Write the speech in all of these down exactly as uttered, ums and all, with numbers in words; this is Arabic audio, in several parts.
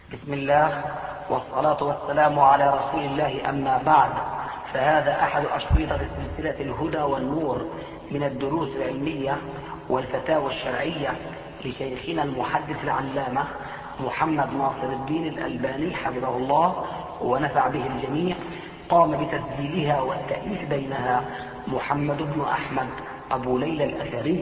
بسم الله والصلاة والسلام على رسول الله، أما بعد، فهذا أحد أشرطة سلسلة الهدى والنور من الدروس العلمية والفتاوى الشرعية لشيخنا المحدث العلامة محمد ناصر الدين الألباني حفظه الله ونفع به الجميع. قام بتسجيلها والتأليف بينها محمد بن أحمد أبو ليلى الأثري.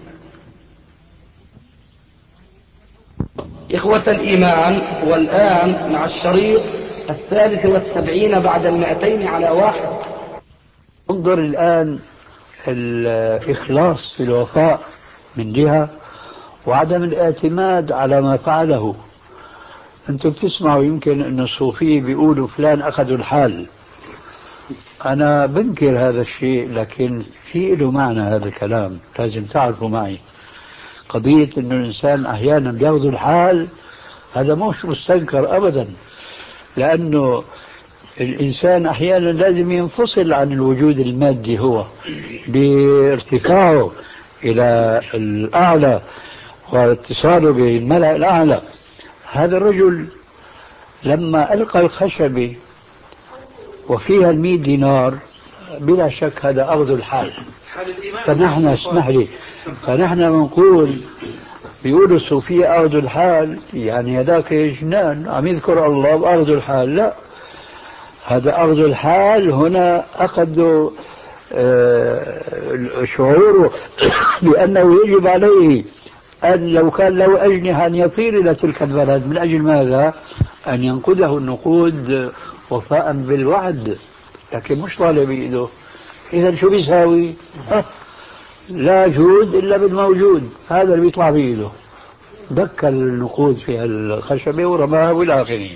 إخوة الإيمان، والآن مع الشريط الثالث والسبعين بعد المائتين على واحد. انظر الآن الإخلاص في الوفاء من جهة، وعدم الاعتماد على ما فعله. أنتم بتسمعوا يمكن أن الصوفية بيقولوا فلان أخذوا الحال. أنا بنكر هذا الشيء، لكن في له معنى هذا الكلام لازم تعرفوا معي. قضية أن الإنسان أحيانا بياخذ الحال هذا مش مستنكر أبدا، لأنه الإنسان أحيانا لازم ينفصل عن الوجود المادي هو بارتفاعه إلى الأعلى واتصاله بالملأ الأعلى. هذا الرجل لما ألقى الخشبة وفيها المئة دينار بلا شك هذا أخذ الحال. فنحن اسمح لي فنحن بنقول بيقولوا الصوفية أخذوا الحال، يعني هذاك جنان عم يذكر الله وأخذوا الحال. لا، هذا أخذ الحال هنا أخذوا آه شعوره بأنه يجب عليه أن لو كان له أجنحة أن يطير إلى تلك البلد. من أجل ماذا؟ أن ينقذه النقود وفاء بالوعد، لكن مش طالب بإيده. إذا شو بيساوي؟ لا جود إلا بالموجود، هذا اللي بيطلع بإيده. دك النقود في الخشبة ورماها إلى آخره.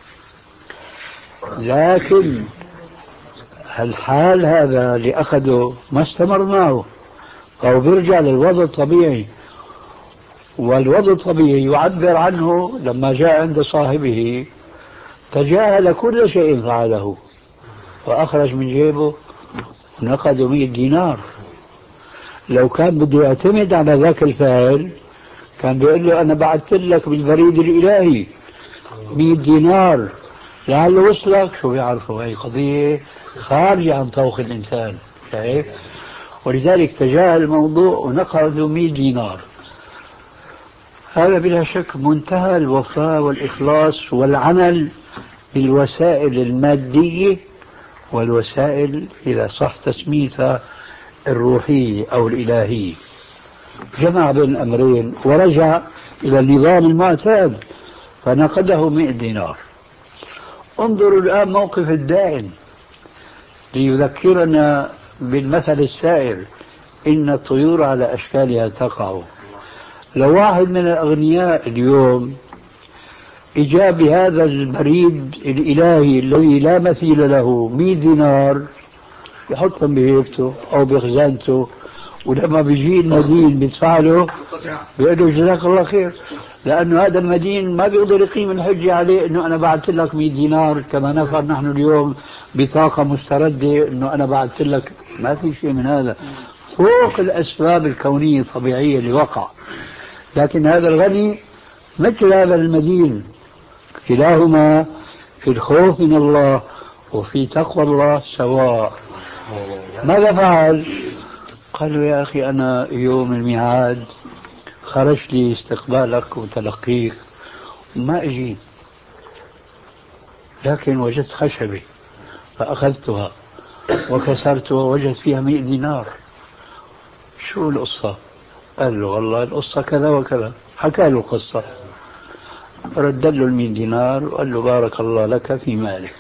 لكن الحال هذا اللي أخذه ما استمر معه، فهو بيرجع للوضع الطبيعي، والوضع الطبيعي يعبر عنه لما جاء عند صاحبه تجاهل كل شيء فعله وأخرج من جيبه ونقد مئة دينار. لو كان بده يعتمد على ذاك الفاعل كان بيقول له أنا بعثت لك بالبريد الإلهي مئة دينار لعله وصلك. شو بيعرفوا؟ هي قضية خارجة عن طوق الإنسان، شايف؟ ولذلك تجاهل الموضوع ونقد مئة دينار. هذا بلا شك منتهى الوفاء والإخلاص والعمل بالوسائل المادية والوسائل إذا صح تسميتها الروحية أو الإلهية. جمع بين الأمرين ورجع إلى النظام المعتاد فنقده مئة دينار. انظروا الآن موقف الدائن ليذكرنا بالمثل السائر: إن الطيور على أشكالها تقع. لو واحد من الأغنياء اليوم إجا بهذا البريد الإلهي الذي لا مثيل له مئة دينار يحطهم بهيبته أو بخزانته، ولما بيجي المدين بيدفع له بيقول له جزاك الله خير، لأنه هذا المدين ما بيقدر يقيم الحجة عليه أنه أنا بعثت لك مئة دينار كما نفعل نحن اليوم بطاقة مستردة أنه أنا بعثت لك. ما في شيء من هذا، فوق الأسباب الكونية الطبيعية اللي وقع. لكن هذا الغني مثل هذا المدين، كلاهما في الخوف من الله وفي تقوى الله سواء. ماذا فعل؟ قال له يا أخي أنا يوم الميعاد خرج لي استقبالك وتلقيك ما أجيت، لكن وجدت خشبة فأخذتها وكسرتها ووجدت فيها مئة دينار. شو القصة؟ قال له والله القصة كذا وكذا، حكى له القصة، رد له المئة دينار وقال له بارك الله لك في مالك.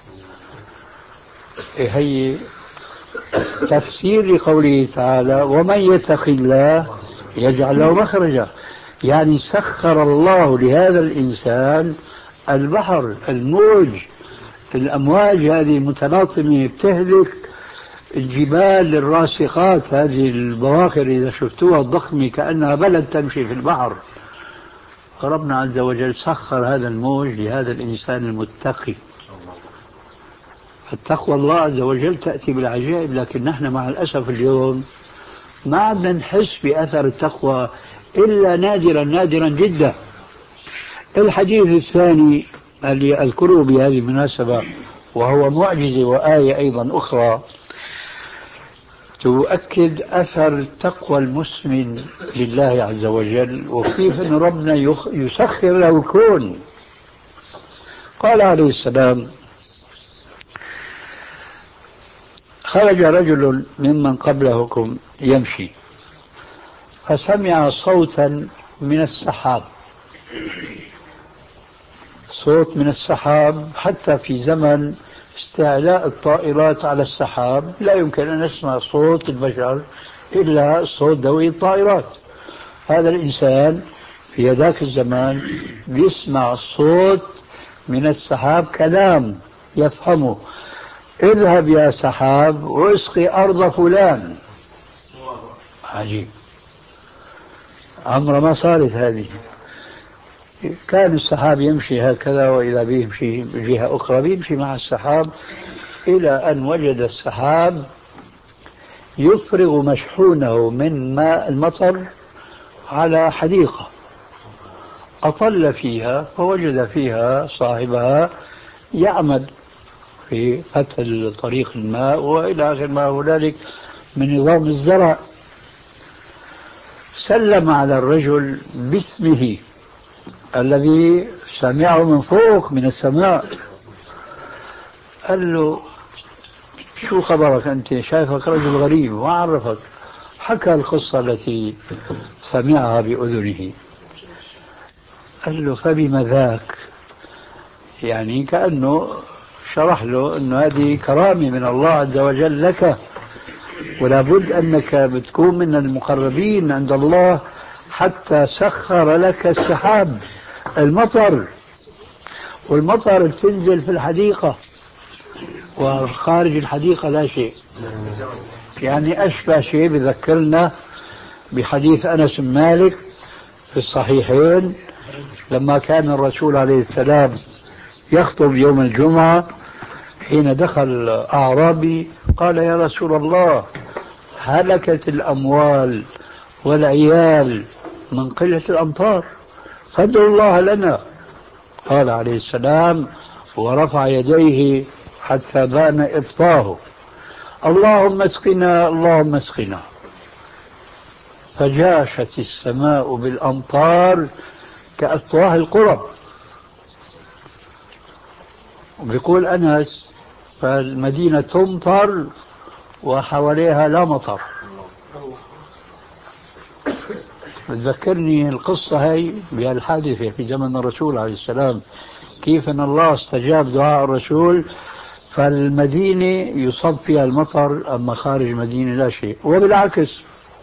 هي تفسير لقوله تعالى ومن يتق الله يجعل له مخرجا، يعني سخر الله لهذا الإنسان البحر، الموج، الأمواج هذه المتلاطمة بتهلك الجبال الراسخات، هذه البواخر إذا شفتوها الضخمة كأنها بلد تمشي في البحر. ربنا عز وجل سخر هذا الموج لهذا الإنسان المتقي. التقوى الله عز وجل تأتي بالعجائب، لكن نحن مع الأسف اليوم ما عدنا نحس بأثر التقوى إلا نادرا نادرا جدا. الحديث الثاني اللي أذكره بهذه المناسبة وهو معجزة وآية أيضا أخرى تؤكد أثر تقوى المسلم لله عز وجل وكيف أن ربنا يسخر له الكون. قال عليه السلام: خرج رجل ممن قبلكم يمشي فسمع صوتا من السحاب، صوت من السحاب. حتى في زمن استعلاء الطائرات على السحاب لا يمكن أن نسمع صوت البشر إلا صوت دوي الطائرات. هذا الإنسان في ذاك الزمان يسمع صوت من السحاب، كلام يفهمه: اذهب يا سحاب واسقي أرض فلان. عجيب، عمر ما صارت هذه. كان السحاب يمشي هكذا وإذا به يمشي بجهة أخرى، بيمشي مع السحاب إلى أن وجد السحاب يفرغ مشحونه من ماء المطر على حديقة، أطل فيها فوجد فيها صاحبها يعمل في قتل طريق الماء وإلى آخر ما هنالك من نظام الزرع. سلم على الرجل باسمه الذي سمعه من فوق من السماء، قال له: شو خبرك أنت؟ شايفك رجل غريب وعرفك. حكى القصة التي سمعها بأذنه. قال له: فبما ذاك؟ يعني كأنه شرح له أن هذه كرامة من الله عز وجل لك، ولا بد أنك بتكون من المقربين عند الله حتى سخر لك السحاب، المطر، والمطر بتنزل في الحديقة وخارج الحديقة لا شيء. يعني أشبه شيء بذكرنا بحديث أنس بن مالك في الصحيحين لما كان الرسول عليه السلام يخطب يوم الجمعة، حين دخل أعرابي قال: يا رسول الله، هلكت الأموال والعيال من قلة الأمطار، فادعوا الله لنا. قال عليه السلام ورفع يديه حتى بان إبطاه: اللهم اسقنا اللهم اسقنا. فجاشت السماء بالأمطار كأفواه القرب. وبيقول أنس: فالمدينة تمطر وحواليها لا مطر. تذكرني القصة هاي بهالحادثة في زمن الرسول عليه السلام، كيف أن الله استجاب دعاء الرسول فالمدينة يصب فيها المطر، أما خارج المدينة لا شيء. وبالعكس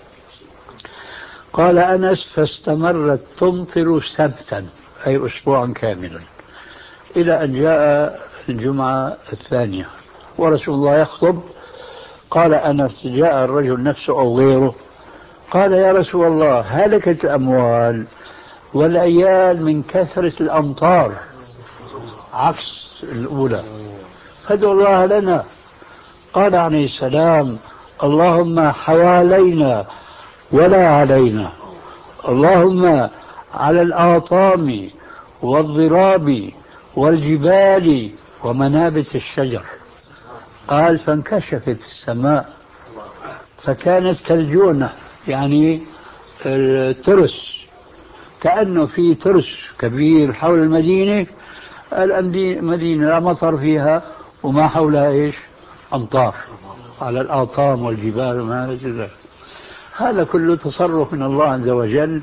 قال أنس: فاستمرت تمطر سبتا، أي أسبوعا كاملا، إلى أن جاء الجمعة الثانية ورسول الله يخطب. قال أنس: جاء الرجل نفسه أو غيره قال: يا رسول الله، هلكت الأموال والعيال من كثرة الأمطار، عكس الأولى، فادعوا الله لنا. قال عليه السلام: اللهم حوالينا ولا علينا، اللهم على الآطام والضراب والجبال ومنابت الشجر. قال: فانكشفت السماء فكانت كالجونة، يعني الترس، كأنه في ترس كبير حول المدينة. المدينة لا مطر فيها وما حولها إيش؟ أمطار على الآطام والجبال وما ذلك. هذا كله تصرف من الله عز وجل،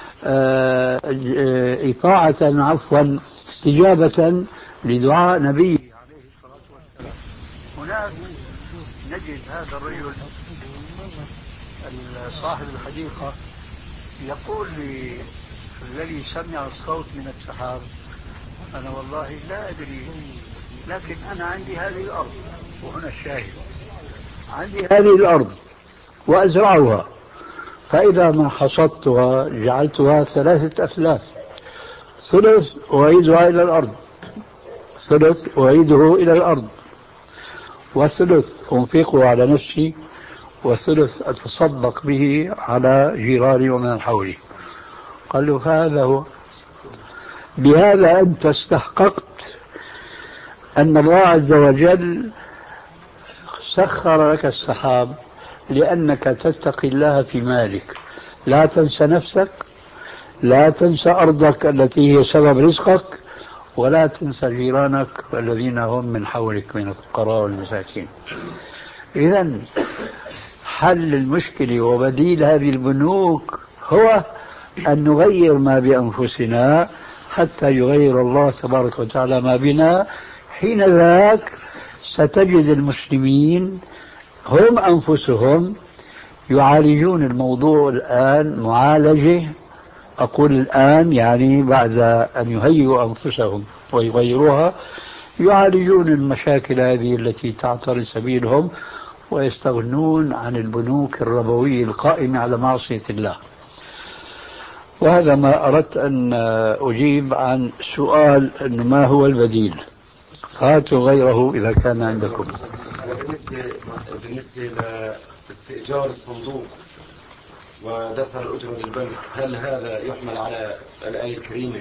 إطاعة عفوا استجابة لدعاء نبيه عليه الصلاة والسلام. هناك نجد هذا الرجل صاحب الحديقة يقول للذي سمع الصوت من السحاب: أنا والله لا أدري، لكن أنا عندي هذه الأرض، وهنا الشاهد، عندي هذه الأرض وأزرعها، فإذا ما حصدتها جعلتها ثلاثة أثلاث، ثلث أعيدها إلى الأرض، ثلث أعيده إلى الأرض، وثلث أنفقه على نفسي، وثلث أتصدق به على جيراني ومن حولي. قال له: فهذا هو. بهذا أنت استحققت أن الله عز وجل سخر لك السحاب لأنك تتقي الله في مالك. لا تنسى نفسك، لا تنسى أرضك التي هي سبب رزقك، ولا تنسى جيرانك الذين هم من حولك من الفقراء والمساكين. إذن حل المشكلة وبديل هذه البنوك هو أن نغير ما بأنفسنا حتى يغير الله تبارك وتعالى ما بنا. حين ذاك ستجد المسلمين هم أنفسهم يعالجون الموضوع الآن معالجة، أقول الآن يعني بعد أن يهيئوا أنفسهم ويغيروها، يعالجون المشاكل هذه التي تعترض سبيلهم ويستغنون عن البنوك الربوية القائمة على معصية الله. وهذا ما أردت أن أجيب عن سؤال أنه ما هو البديل. هاتوا غيره إذا كان عندكم. بالنسبة بالنسبة لاستئجار الصندوق ودفع الأجرة للبنك، هل هذا يحمل على الآية الكريمة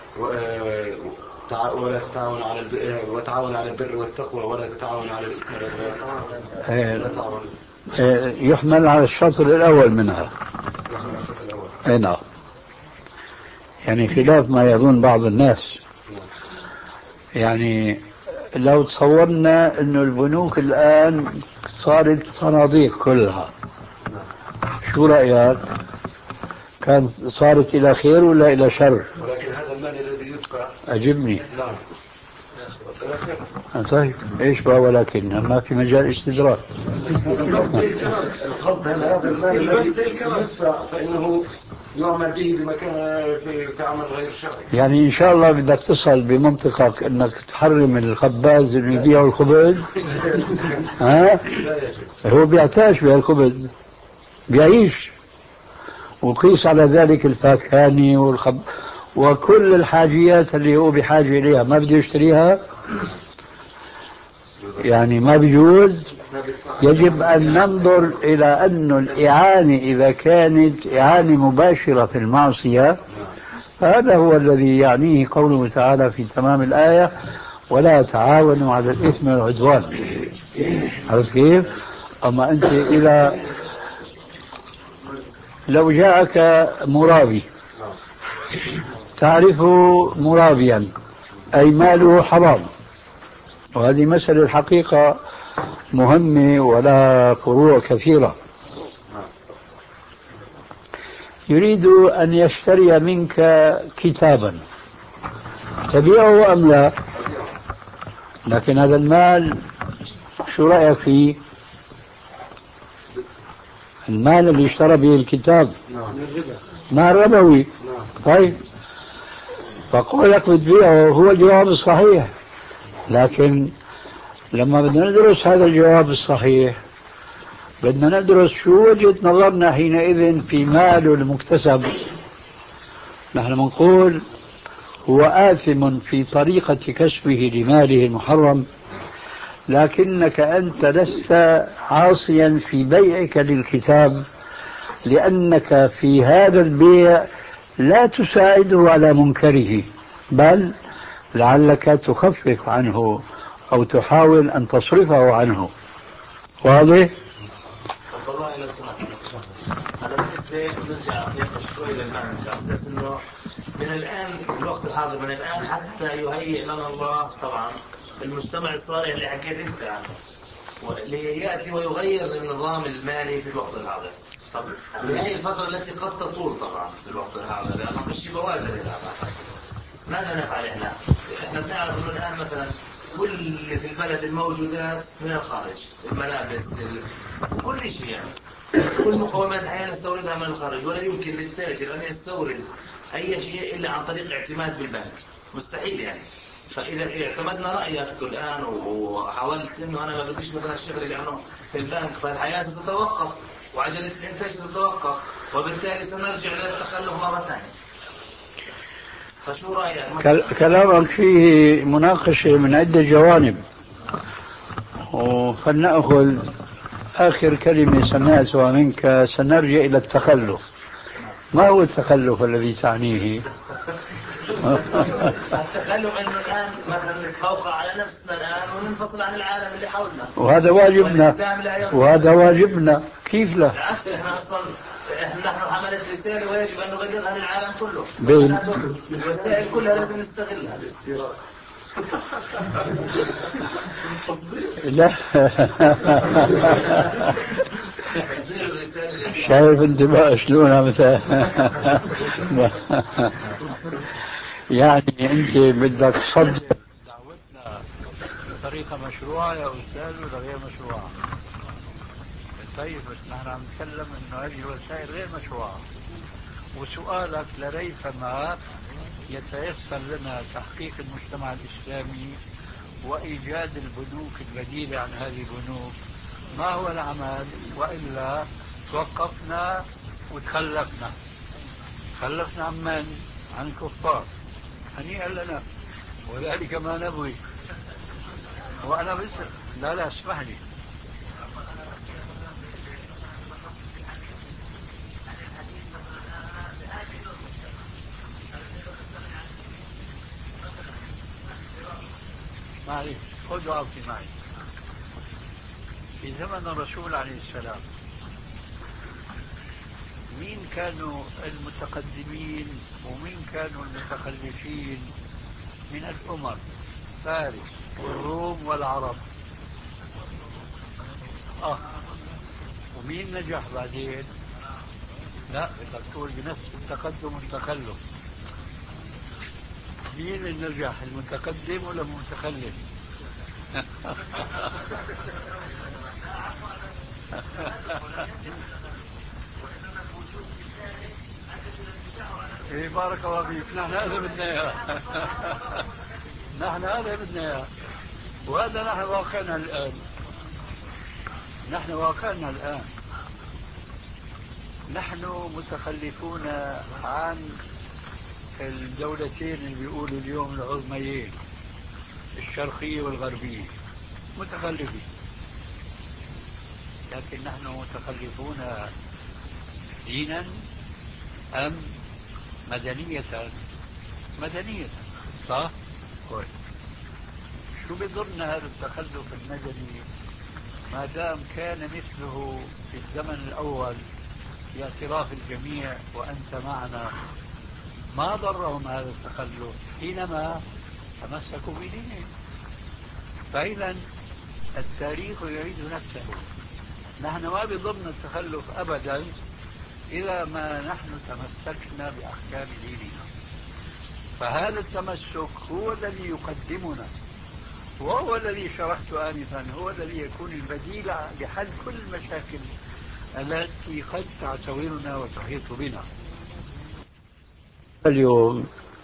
ولا تتعاون على البر وتعاون على البر والتقوى ولا تتعاون على الإثم والعدوان؟ يحمل على الشطر الأول منها. أي نعم. يعني خلاف ما يظن بعض الناس. يعني لو تصورنا أن البنوك الآن صارت صناديق كلها، شو رأيك؟ كان صارت إلى خير ولا إلى شر؟ ولكن هذا المال الذي يدفع أجبني. نعم. طيب إيش بقى ولكن ما في مجال استدراك. القصد أن هذا المال الذي يدفع فإنه يعمل به بمكان في في عمل غير شرعي. يعني إن شاء الله بدك تصل بمنطقك أنك تحرم الخباز اللي يبيع الخبز. ها؟ هو بيعتاش بهالخبز، بيعيش، وقيس على ذلك الفاكهاني والخب وكل الحاجيات اللي هو بحاجة إليها ما بده يشتريها. يعني ما بيجوز. يجب أن ننظر إلى أن الإعانة إذا كانت إعانة مباشرة في المعصية فهذا هو الذي يعنيه قوله تعالى في تمام الآية ولا تعاونوا على الإثم والعدوان. عرفت كيف؟ أما أنت إلى لو جاءك مرابي تعرفه مرابيا أي ماله حرام، وهذه مسألة الحقيقة مهمة ولا فروع كثيرة. يريد أن يشتري منك كتابا تبيعه أم لا؟ لكن هذا المال شو رأيك فيه؟ المال اللي اشترى به الكتاب مال ربوي. طيب فقولك بتبيعه هو الجواب الصحيح، لكن لما بدنا ندرس هذا الجواب الصحيح بدنا ندرس شو وجهة نظرنا حينئذ في ماله المكتسب. نحن نقول هو آثم في طريقة كسبه لماله المحرم، لكنك أنت لست عاصيا في بيعك للكتاب، لأنك في هذا البيع لا تساعده على منكره، بل لعلك تخفف عنه أو تحاول أن تصرفه عنه. واضح؟ والله إلى سنة هذا بالنسبة نرجع نقش شوي للمعنى على أساس إنه من الآن الوقت الحاضر من الآن حتى يهيئ لنا الله طبعا المجتمع الصالح اللي حكيت أنت عنه واللي يأتي ويغير النظام المالي في الوقت الحاضر. طب هذه الفترة التي قد تطول طبعا في الوقت الحاضر لأنه مش بوادر الآن. ماذا نفعل إحنا؟ إحنا بنعرف إنه الآن مثلا كل اللي في البلد الموجودات من الخارج، الملابس كل شيء يعني كل مقومات الحياة نستوردها من الخارج، ولا يمكن للتاجر أن يستورد أي شيء إلا عن طريق اعتماد بالبنك، مستحيل يعني. فإذا اعتمدنا رأيك الآن وحاولت إنه أنا ما بديش مثلا الشغل لأنه في البنك فالحياة ستتوقف وعجلة الإنتاج ستتوقف وبالتالي سنرجع للتخلف مرة ثانية. فشو رأيك؟ كلامك فيه مناقشة من عدة جوانب، فلنأخذ آخر كلمة سمعتها منك. سنرجع إلى التخلف. ما هو التخلف الذي تعنيه؟ التخلف انه الان مثلا نتفوق على نفسنا الان وننفصل عن العالم اللي حولنا، وهذا واجبنا، وهذا واجبنا. كيف لا؟ بالعكس احنا اصلا نحن حملة رسالة ويجب ان نبلغها للعالم كله. بين الوسائل كلها لازم نستغلها. لا شايف انت بقى شلونها مثلا. يعني انت بدك تصدق دعوتنا بطريقه مشروعه يا استاذ ولا غير مشروعه؟ طيب بس نحن عم نتكلم انه هذه الوسائل غير مشروعه، وسؤالك لريثما يتيسر لنا تحقيق المجتمع الاسلامي وايجاد البنوك البديله عن هذه البنوك، ما هو العمل؟ والا توقفنا وتخلفنا. تخلفنا عن من؟ عن الكفار. هنيئا لنا، وذلك ما نبغي. وانا بس لا لا اسمح لي. معلش خذوا عطي معي. في زمن الرسول عليه السلام مين كانوا المتقدمين ومين كانوا المتخلفين من الأمم؟ فارس والروم والعرب. آه. ومين نجح بعدين؟ لا بدك تقول بنفس التقدم والتخلف. مين اللي نجح، المتقدم ولا المتخلف؟ ايه بارك الله فيك. نحن هذا بدنا اياه. نحن هذا بدنا اياه، وهذا نحن واقعنا الان. نحن واقعنا الان نحن متخلفون عن الدولتين اللي بيقولوا اليوم العظميين، الشرقية والغربية، متخلفين. لكن نحن متخلفون دينا أم مدنية؟ مدنية، صح؟ كويس. شو بضرنا هذا التخلف المدني ما دام كان مثله في الزمن الأول باعتراف الجميع وأنت معنا؟ ما ضرهم هذا التخلف حينما تمسكوا بدينهم. فإذا التاريخ يعيد نفسه. نحن ما بضرنا التخلف أبدا إذا ما نحن تمسكنا بأحكام ديننا. فهذا التمسك هو الذي يقدمنا، وهو الذي شرحت آنفا، هو الذي يكون البديل لحل كل المشاكل التي قد تعتورنا وتحيط بنا اليوم.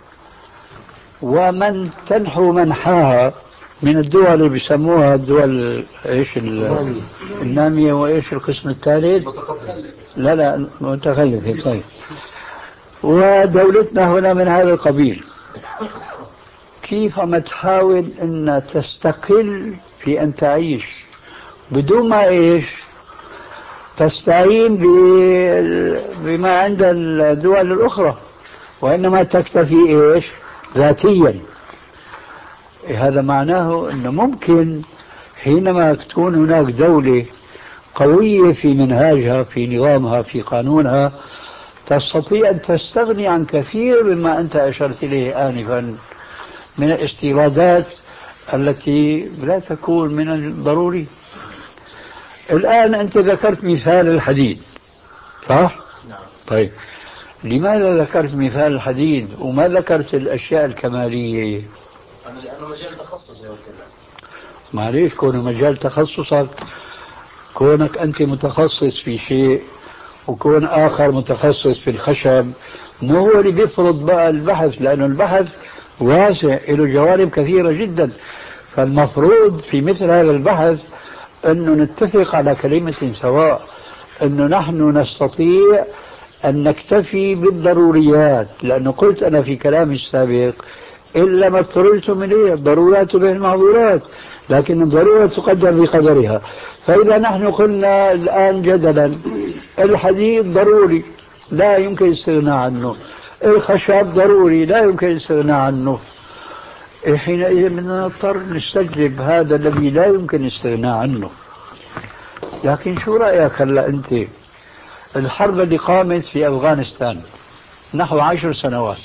ومن تنحو منحاها من الدول اللي بيسموها الدول ايش النامية، وايش القسم الثالث؟ لا لا متخلف. طيب، ودولتنا هنا من هذا القبيل. كيف عم تحاول ان تستقل في ان تعيش بدون ما ايش تستعين بما عند الدول الاخرى، وانما تكتفي ايش ذاتيا. هذا معناه انه ممكن حينما تكون هناك دولة قوية في منهاجها، في نظامها، في قانونها، تستطيع ان تستغني عن كثير مما انت اشرت اليه انفا من الاستيرادات التي لا تكون من الضروري. الآن أنت ذكرت مثال الحديد، صح؟ نعم. طيب، لماذا ذكرت مثال الحديد وما ذكرت الأشياء الكمالية؟ أنا لأنه مجال تخصصي قلت لك. معليش، كونه مجال تخصصك، كونك أنت متخصص في شيء وكون آخر متخصص في الخشب، مو هو اللي بيفرض بقى البحث، لأنه البحث واسع له جوانب كثيرة جدا. فالمفروض في مثل هذا البحث أنه نتفق على كلمة سواء، أنه نحن نستطيع أن نكتفي بالضروريات. لأنه قلت أنا في كلامي السابق إلا ما اضطررتم إليه، الضرورات به المعذورات، لكن الضرورة تقدر بقدرها. فإذا نحن قلنا الآن جدلا الحديد ضروري لا يمكن الاستغناء عنه، الخشب ضروري لا يمكن الاستغناء عنه. حينئذ بدنا نضطر نستجلب هذا الذي لا يمكن الاستغناء عنه. لكن شو رأيك هلا أنت؟ الحرب اللي قامت في أفغانستان نحو عشر سنوات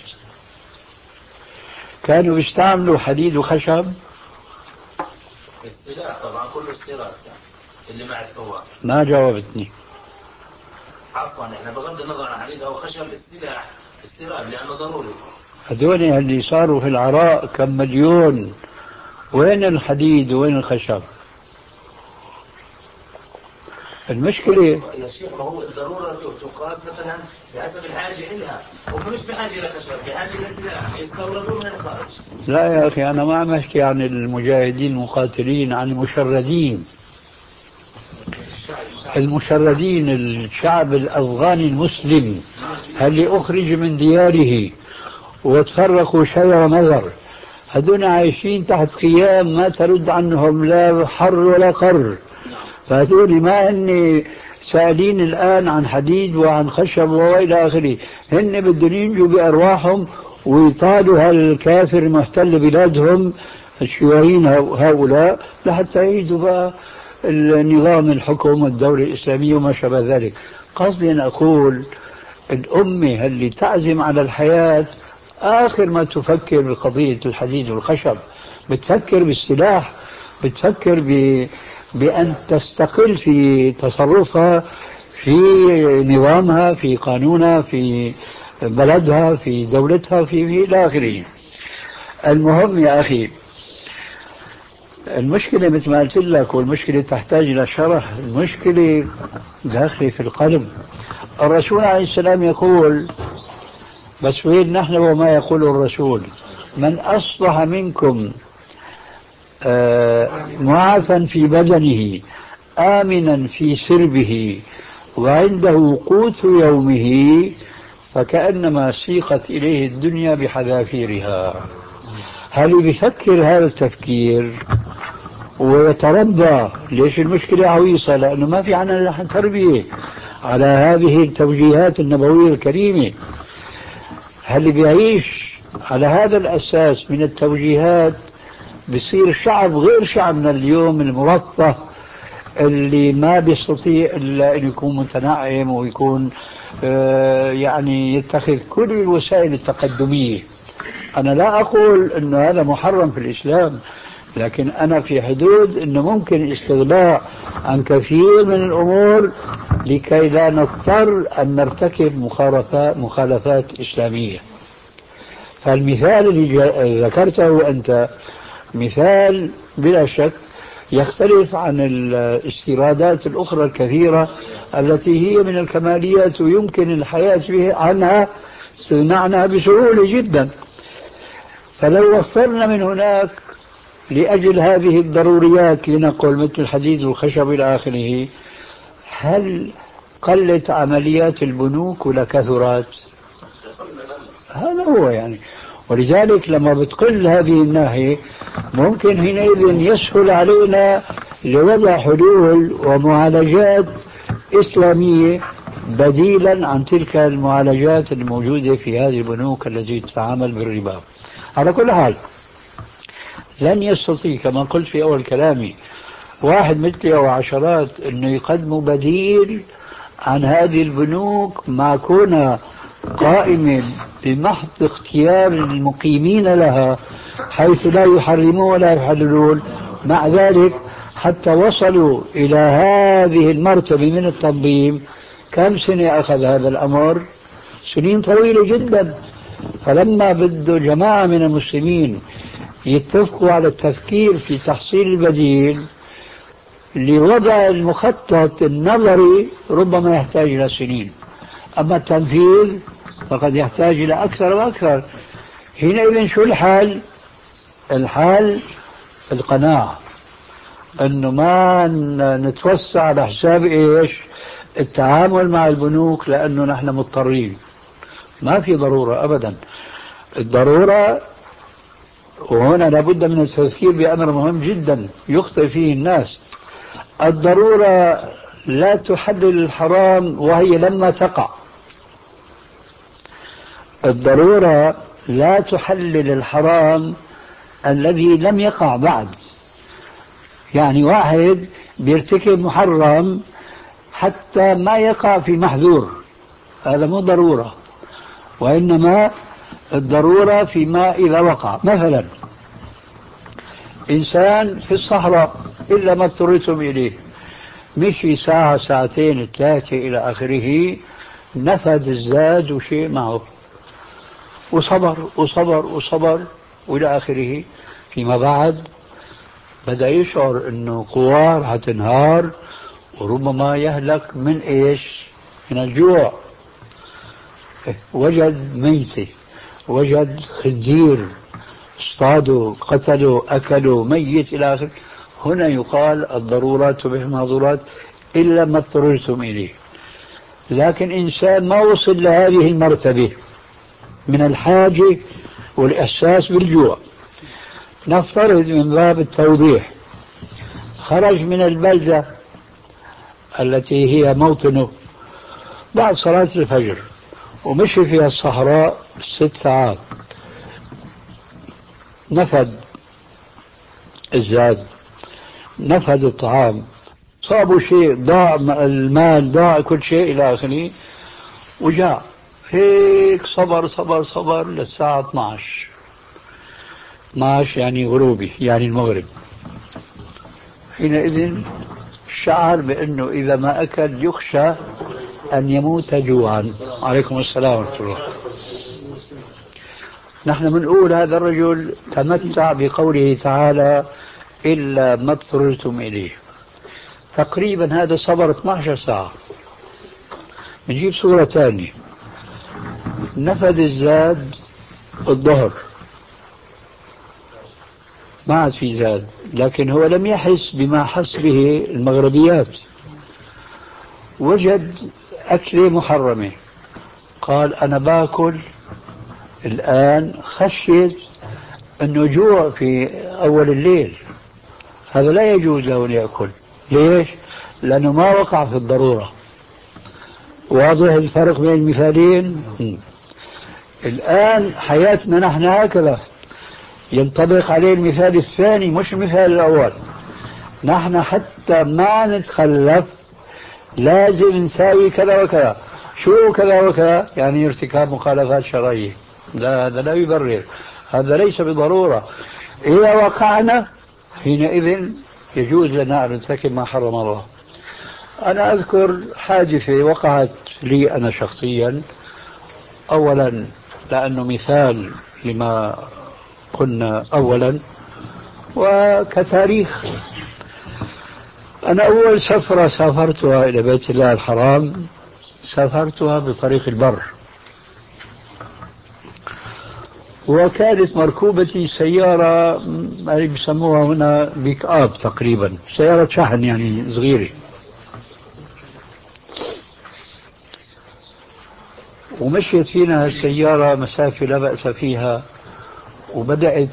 كانوا بيستعملوا حديد وخشب؟ السلاح طبعا كله استيراد اللي مع الثوار. ما جاوبتني. عفوا احنا بغض النظر عن حديد او خشب السلاح استيراد لانه ضروري. هذول اللي صاروا في العراق كم مليون، وين الحديد وين الخشب؟ المشكلة يا شيخ ما هو الضرورة تقاس مثلا بحسب الحاجة إلها، هم مش بحاجة إلى خشب بحاجة إلى سلاح يستوردون من الخارج. لا يا أخي أنا ما عم أحكي عن المجاهدين المقاتلين، عن المشردين. المشردين الشعب الأفغاني المسلم اللي أخرج من دياره وتفرقوا شر مذر، هذول عايشين تحت خيام ما ترد عنهم لا حر ولا قر. فهذول ما هن سائلين الآن عن حديد وعن خشب وإلى آخره، هن بدهم ينجوا بأرواحهم ويطالوا هالكافر محتل بلادهم الشيوعيين هؤلاء لحتى يعيدوا بقى النظام الحكم والدولة الإسلامية وما شابه ذلك. قصدي أن أقول الأمة اللي تعزم على الحياة آخر ما تفكر بقضية الحديد والخشب، بتفكر بالسلاح، بتفكر ب... بأن تستقل في تصرفها في نظامها في قانونها في بلدها في دولتها في في إلى آخره. المهم يا أخي المشكلة مثل ما قلت لك، والمشكلة تحتاج إلى شرح، المشكلة داخلة في القلب. الرسول عليه السلام يقول، بس وين نحن وما يقول الرسول؟ من أصبح منكم آه معافا في بدنه آمنا في سربه وعنده قوت يومه فكأنما سيقت إليه الدنيا بحذافيرها. هل بيفكر هذا التفكير ويتربى؟ ليش المشكلة عويصة؟ لأنه ما في عنا تربية على هذه التوجيهات النبوية الكريمة. هل بيعيش على هذا الأساس من التوجيهات بيصير شعب غير شعبنا اليوم المرفه اللي ما بيستطيع إلا أن يكون متنعم ويكون آه يعني يتخذ كل الوسائل التقدمية. أنا لا أقول أن هذا محرم في الإسلام، لكن أنا في حدود أنه ممكن الاستغناء عن كثير من الأمور لكي لا نضطر أن نرتكب مخالفات, مخالفات إسلامية. فالمثال اللي ذكرته أنت مثال بلا شك يختلف عن الاستيرادات الأخرى الكثيرة التي هي من الكماليات ويمكن الحياة به عنها استغناء بسهولة جدا. فلو وفرنا من هناك لأجل هذه الضروريات لنقل مثل الحديد والخشب إلى آخره، هل قلت عمليات البنوك ولا كثرت؟ هذا هو يعني. ولذلك لما بتقل هذه الناحية ممكن حينئذ يسهل علينا لوضع حلول ومعالجات إسلامية بديلا عن تلك المعالجات الموجودة في هذه البنوك التي تتعامل بالربا. على كل حال لن يستطيع كما قلت في أول كلامي واحد مثلي أو عشرات أنه يقدموا بديل عن هذه البنوك مع كونها قائمة بمحض اختيار المقيمين لها حيث لا يحرمون ولا يحللون. مع ذلك حتى وصلوا إلى هذه المرتبة من التنظيم كم سنة أخذ هذا الأمر؟ سنين طويلة جدا. فلما بده جماعة من المسلمين يتفقوا على التفكير في تحصيل البديل لوضع المخطط النظري ربما يحتاج إلى سنين، أما التنفيذ فقد يحتاج إلى أكثر وأكثر. حينئذ شو الحال؟ الحال القناعة أنه ما نتوسع على حساب إيش؟ التعامل مع البنوك، لأنه نحن مضطرين، ما في ضرورة أبدا. الضرورة، وهنا لابد من التفكير بأمر مهم جدا يخطئ فيه الناس، الضرورة لا تحلل الحرام وهي لما تقع. الضرورة لا تحلل الحرام الذي لم يقع بعد. يعني واحد بيرتكب محرم حتى ما يقع في محذور، هذا مو ضرورة، وإنما الضرورة فيما إذا وقع. مثلا إنسان في الصحراء إلا ما اضطررتم إليه، مشي ساعة ساعتين ثلاثة إلى آخره، نفد الزاد وشيء معه، وصبر وصبر وصبر وإلى آخره. فيما بعد بدأ يشعر أنه قواه هتنهار وربما يهلك من إيش؟ من الجوع. وجد ميتة، وجد خنزير، اصطادوا قتلوا أكلوا ميت إلى آخره. هنا يقال الضرورات تبيح المحظورات إلا ما اضطررتم إليه. لكن إنسان ما وصل لهذه المرتبة من الحاجة والإحساس بالجوع، نفترض من باب التوضيح خرج من البلدة التي هي موطنه بعد صلاة الفجر ومشي فيها الصحراء ست ساعات، نفد الزاد، نفد الطعام، صابوا شيء، ضاع المال، ضاع كل شيء إلى آخره، وجاء هيك صبر صبر صبر للساعة اثنعش اثنعش يعني غروبي، يعني المغرب. حينئذ شعر بأنه إذا ما أكل يخشى أن يموت جوعا. عليكم السلام ورحمة الله. نحن بنقول هذا الرجل تمتع بقوله تعالى إلا ما اضطررتم إليه. تقريبا هذا صبر اثنعش ساعة. بنجيب صورة ثانية، نفد الزاد الظهر، ما عاد في زاد، لكن هو لم يحس بما حس به المغربيات، وجد أكلة محرمة، قال أنا باكل الآن خشيت أنه جوع في أول الليل، هذا لا يجوز له أن يأكل. ليش؟ لأنه ما وقع في الضرورة. واضح الفرق بين المثالين؟ الآن حياتنا نحن هكذا، ينطبق عليه المثال الثاني مش المثال الأول. نحن حتى ما نتخلف لازم نساوي كذا وكذا. شو كذا وكذا؟ يعني ارتكاب مخالفات شرعية. لا، هذا لا يبرر، هذا ليس بضرورة. إذا وقعنا حينئذ يجوز لنا أن نرتكب ما حرم الله. أنا أذكر حادثة وقعت لي أنا شخصيا، أولا لأنه مثال لما قلنا أولا، وكتاريخ. أنا أول سفرة سافرتها إلى بيت الله الحرام سافرتها بطريق البر، وكانت مركوبتي سيارة اللي بيسموها هنا بيك آب، تقريبا سيارة شحن يعني صغيرة. ومشيت فينا السيارة مسافة لا بأس فيها، وبدأت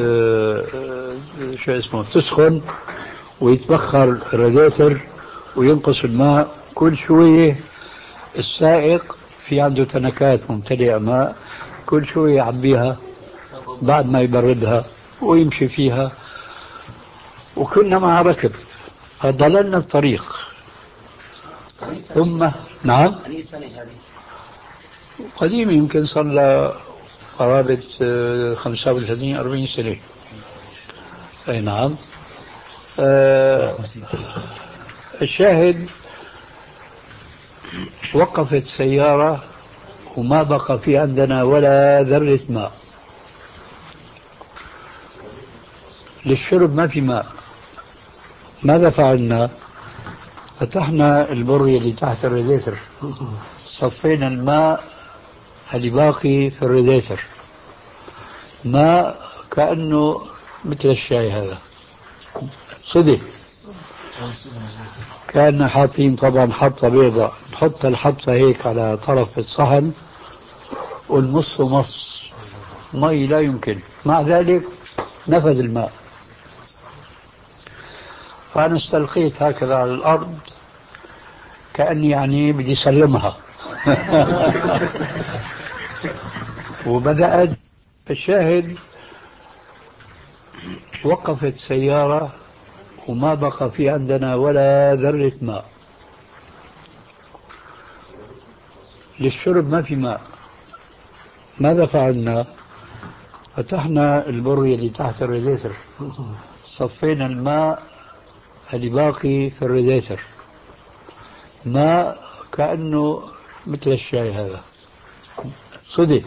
شو اسمه تسخن ويتبخر الراديتر وينقص الماء. كل شوية السائق في عنده تنكات ممتلئة ماء، كل شوية يعبيها بعد ما يبردها ويمشي فيها. وكنا مع ركب فضللنا الطريق. ثم نعم قديم، يمكن صار له قرابة خمسة وثلاثين أربعين سنة. أي نعم. آه الشاهد وقفت سيارة وما بقى في عندنا ولا ذرة ماء للشرب، ما في ماء. ماذا فعلنا؟ فتحنا البرية اللي تحت الراديتر، صفينا الماء اللي باقي في الراديتر، ماء كأنه مثل الشاي هذا صدق. كان حاطين طبعا حطة بيضاء، نحط الحطة هيك على طرف الصحن والنص مص مي لا يمكن، مع ذلك نفذ الماء. فأنا استلقيت هكذا على الأرض كأني يعني بدي سلمها وبدأت الشاهد وقفت سيارة وما بقى في عندنا ولا ذرة ماء للشرب، ما في ماء. ماذا فعلنا؟ فتحنا البرية اللي تحت الريديتر، صفينا الماء اللي باقي في الريديتر، ماء كأنه مثل الشاي هذا صدق.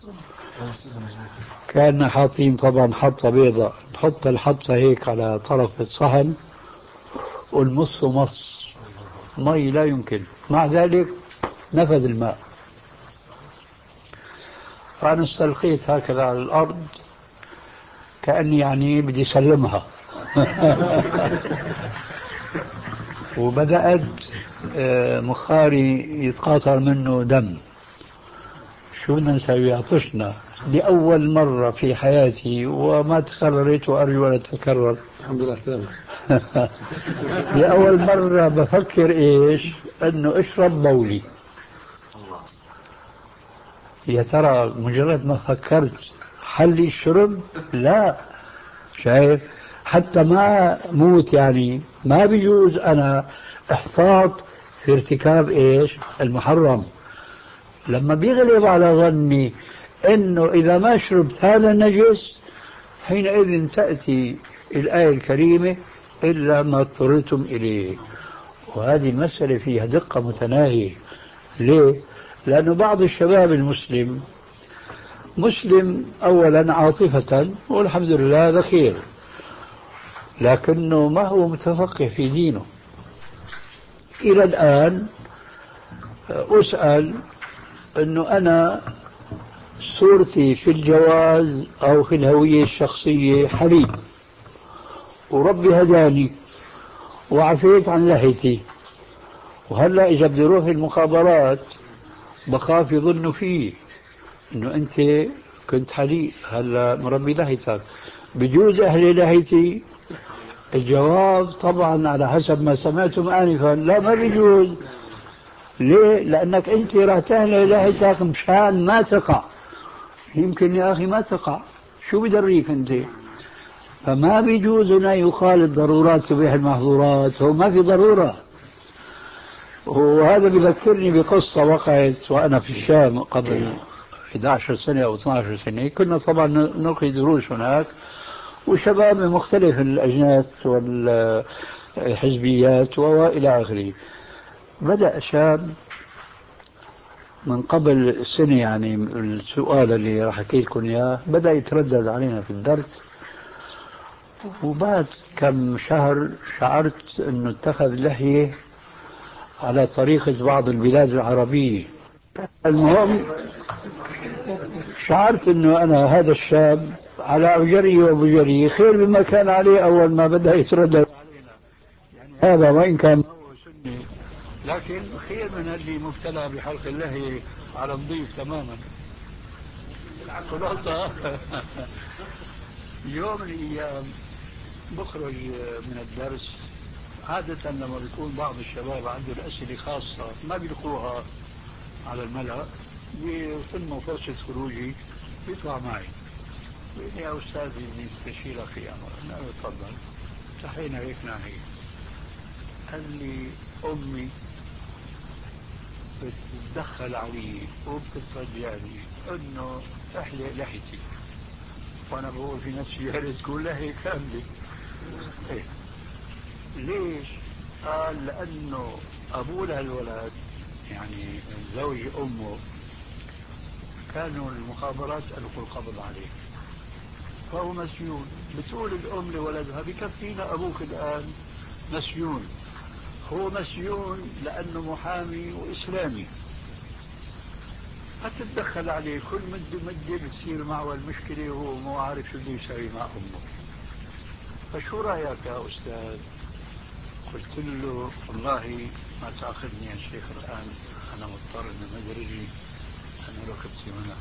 كان حاطين طبعا حطة بيضاء، نحط الحطة هيك على طرف الصحن والمص مص مي لا يمكن، مع ذلك نفذ الماء. فأنا استلقيت هكذا على الأرض كأني يعني بدي سلمها وبدأت مخاري يتقاطر منه دم. شو بدنا نسوي؟ عطشنا لأول مرة في حياتي وما تكررت وأرجو أن تتكرر. الحمد لله سلامة. لأول مرة بفكر إيش؟ أنه أشرب بولي. يا ترى مجرد ما فكرت حلي الشرب؟ لا، شايف؟ حتى ما موت يعني ما بيجوز أنا احتاط في ارتكاب إيش؟ المحرم. لما بيغلب على ظني انه اذا ما شربت هذا النجس، حينئذ تأتي الآية الكريمة إلا ما اضطررتم إليه. وهذه المسألة فيها دقة متناهية. ليه؟ لأنه بعض الشباب المسلم مسلم أولا عاطفة والحمد لله هذا خير، لكنه ما هو متفقه في دينه. إلى الآن أسأل أنه أنا صورتي في الجواز أو في الهوية الشخصية حليب، وربي هداني وعفيت عن لحيتي، وهلأ إذا بدي أروح المخابرات بخاف يظنوا فيه إنه أنت كنت حليب هلأ مربي لحيتك، بجوز أهل لحيتي؟ الجواب طبعا على حسب ما سمعتم آنفا لا، ما بيجوز. ليه؟ لأنك أنت راح تهلي لحيتك مشان ما تقع. يمكن يا أخي ما تقع، شو بدريك أنت؟ فما بيجوز أن يقال الضرورات تبيح المحظورات، هو ما في ضرورة. وهذا بذكرني بقصة وقعت وأنا في الشام قبل إحدى عشرة سنة أو اثنتي عشرة سنة. كنا طبعا نلقي دروس هناك وشباب من مختلف الأجناس والحزبيات وإلى آخره. بدأ شاب من قبل سنة، يعني السؤال اللي راح أحكي لكم إياه بدأ يتردد علينا في الدرس، وبعد كم شهر شعرت أنه اتخذ لحية على طريقة بعض البلاد العربية. المهم شعرت أنه أنا هذا الشاب على أجري وبجري خير مما كان عليه أول ما بدأ يتردد علينا. يعني هذا وإن كان سني لكن خير من اللي مبتلى بحلق اللحية على نظيف تماما. خلاصة يوم من الأيام بخرج من الدرس، عادة لما بيكون بعض الشباب عندهم أسئلة خاصة ما بيلقوها على الملأ، بيتم فرصة خروجي بيطلع معي، بيقول لي يا أستاذ بدي استشيرك في أمر. قلنا له تفضل. صحينا هيك ناحية، قال لي أمي بتتدخل علي وبتترجعني انه احلق لحيتي، وانا بقول في نفسي يا ريت تكون لحية كاملة. إيه؟ ليش؟ قال لانه ابوه لهالولد يعني زوج امه كانوا المخابرات القوا القبض عليه فهو مسجون. بتقول الام لولدها بكفينا ابوك الان مسجون، هو مسجون لانه محامي واسلامي، هتتدخل عليه كل مدة مدة بتصير معه المشكلة وهو مو عارف شو بده يسوي مع أمه. فشو رأيك يا أستاذ؟ قلت له والله ما تأخذني يا شيخ الآن، أنا مضطر أن مدرجي أنا ركبتي هنا،